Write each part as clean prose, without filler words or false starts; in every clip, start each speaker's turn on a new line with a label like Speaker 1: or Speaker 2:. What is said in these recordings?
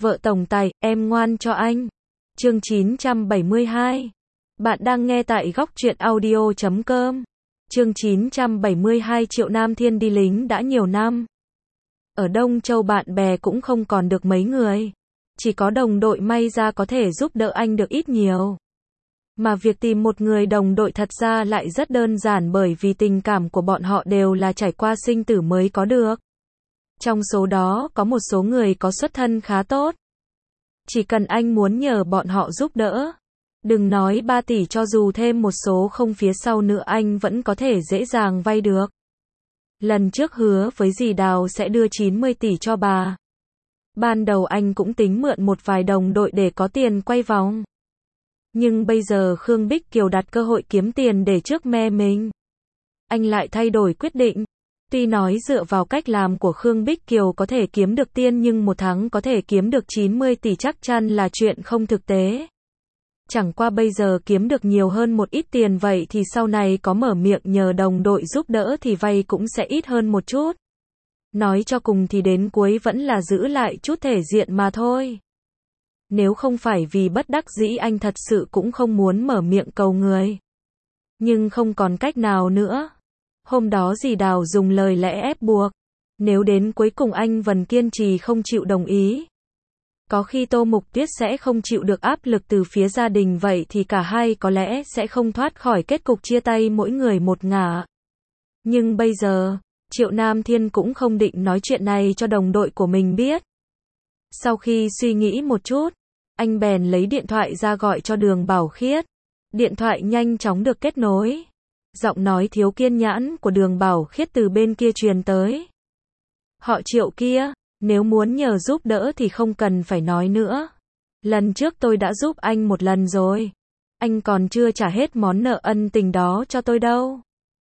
Speaker 1: Vợ tổng tài, em ngoan cho anh. Chương 972. Bạn đang nghe tại góc truyện audio.com. Chương 972. Triệu Nam Thiên đi lính đã nhiều năm. Ở Đông Châu bạn bè cũng không còn được mấy người. Chỉ có đồng đội may ra có thể giúp đỡ anh được ít nhiều. Mà việc tìm một người đồng đội thật ra lại rất đơn giản, bởi vì tình cảm của bọn họ đều là trải qua sinh tử mới có được. Trong số đó có một số người có xuất thân khá tốt. Chỉ cần anh muốn nhờ bọn họ giúp đỡ, đừng nói 3 tỷ, cho dù thêm một số không phía sau nữa anh vẫn có thể dễ dàng vay được. Lần trước hứa với dì Đào sẽ đưa 90 tỷ cho bà. Ban đầu anh cũng tính mượn một vài đồng đội để có tiền quay vòng. Nhưng bây giờ Khương Bích Kiều đặt cơ hội kiếm tiền để trước me mình. Anh lại thay đổi quyết định. Tuy nói dựa vào cách làm của Khương Bích Kiều có thể kiếm được tiền, nhưng một tháng có thể kiếm được 90 tỷ chắc chắn là chuyện không thực tế. Chẳng qua bây giờ kiếm được nhiều hơn một ít tiền vậy thì sau này có mở miệng nhờ đồng đội giúp đỡ thì vay cũng sẽ ít hơn một chút. Nói cho cùng thì đến cuối vẫn là giữ lại chút thể diện mà thôi. Nếu không phải vì bất đắc dĩ anh thật sự cũng không muốn mở miệng cầu người. Nhưng không còn cách nào nữa. Hôm đó dì Đào dùng lời lẽ ép buộc. Nếu đến cuối cùng anh vẫn kiên trì không chịu đồng ý, có khi Tô Mục Tuyết sẽ không chịu được áp lực từ phía gia đình, vậy thì cả hai có lẽ sẽ không thoát khỏi kết cục chia tay mỗi người một ngả. Nhưng bây giờ, Triệu Nam Thiên cũng không định nói chuyện này cho đồng đội của mình biết. Sau khi suy nghĩ một chút, anh bèn lấy điện thoại ra gọi cho Đường Bảo Khiết. Điện thoại nhanh chóng được kết nối. Giọng nói thiếu kiên nhẫn của Đường Bảo Khiết từ bên kia truyền tới. Họ Triệu kia, nếu muốn nhờ giúp đỡ thì không cần phải nói nữa. Lần trước tôi đã giúp anh một lần rồi. Anh còn chưa trả hết món nợ ân tình đó cho tôi đâu.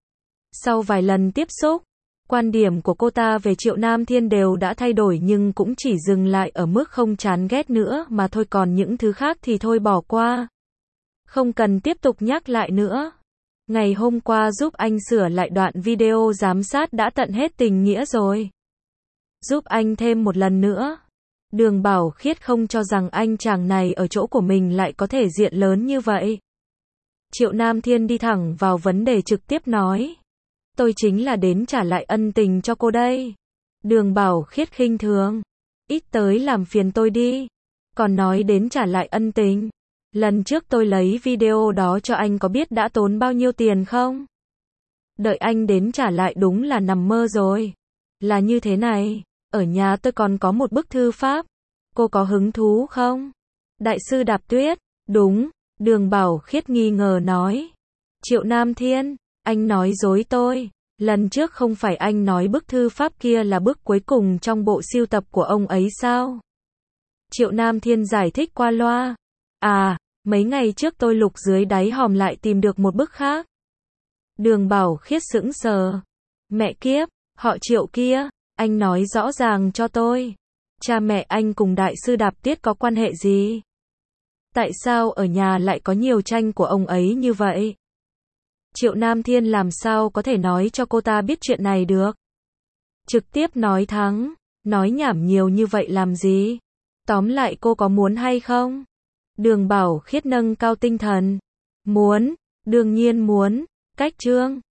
Speaker 1: Sau vài lần tiếp xúc, quan điểm của cô ta về Triệu Nam Thiên đều đã thay đổi, nhưng cũng chỉ dừng lại ở mức không chán ghét nữa mà thôi, còn những thứ khác thì thôi bỏ qua. Không cần tiếp tục nhắc lại nữa. Ngày hôm qua giúp anh sửa lại đoạn video giám sát đã tận hết tình nghĩa rồi. Giúp anh thêm một lần nữa. Đường Bảo Khiết không cho rằng anh chàng này ở chỗ của mình lại có thể diện lớn như vậy. Triệu Nam Thiên đi thẳng vào vấn đề, trực tiếp nói. Tôi chính là đến trả lại ân tình cho cô đây. Đường Bảo Khiết khinh thường. Ít tới làm phiền tôi đi. Còn nói đến trả lại ân tình. Lần trước tôi lấy video đó cho anh có biết đã tốn bao nhiêu tiền không? Đợi anh đến trả lại đúng là nằm mơ rồi. Là như thế này, ở nhà tôi còn có một bức thư pháp. Cô có hứng thú không? Đại sư Đạp Tuyết, đúng, Đường Bảo Khiết nghi ngờ nói. Triệu Nam Thiên, anh nói dối tôi. Lần trước không phải anh nói bức thư pháp kia là bức cuối cùng trong bộ sưu tập của ông ấy sao? Triệu Nam Thiên giải thích qua loa. À, mấy ngày trước tôi lục dưới đáy hòm lại tìm được một bức khác. Đường Bảo Khiết sững sờ. Mẹ kiếp, họ Triệu kia, anh nói rõ ràng cho tôi. Cha mẹ anh cùng đại sư Đạp Tuyết có quan hệ gì? Tại sao ở nhà lại có nhiều tranh của ông ấy như vậy? Triệu Nam Thiên làm sao có thể nói cho cô ta biết chuyện này được? Trực tiếp nói thắng, nói nhảm nhiều như vậy làm gì? Tóm lại cô có muốn hay không? Đường Bảo Khiết nâng cao tinh thần. Muốn, đương nhiên muốn. Cách Trương,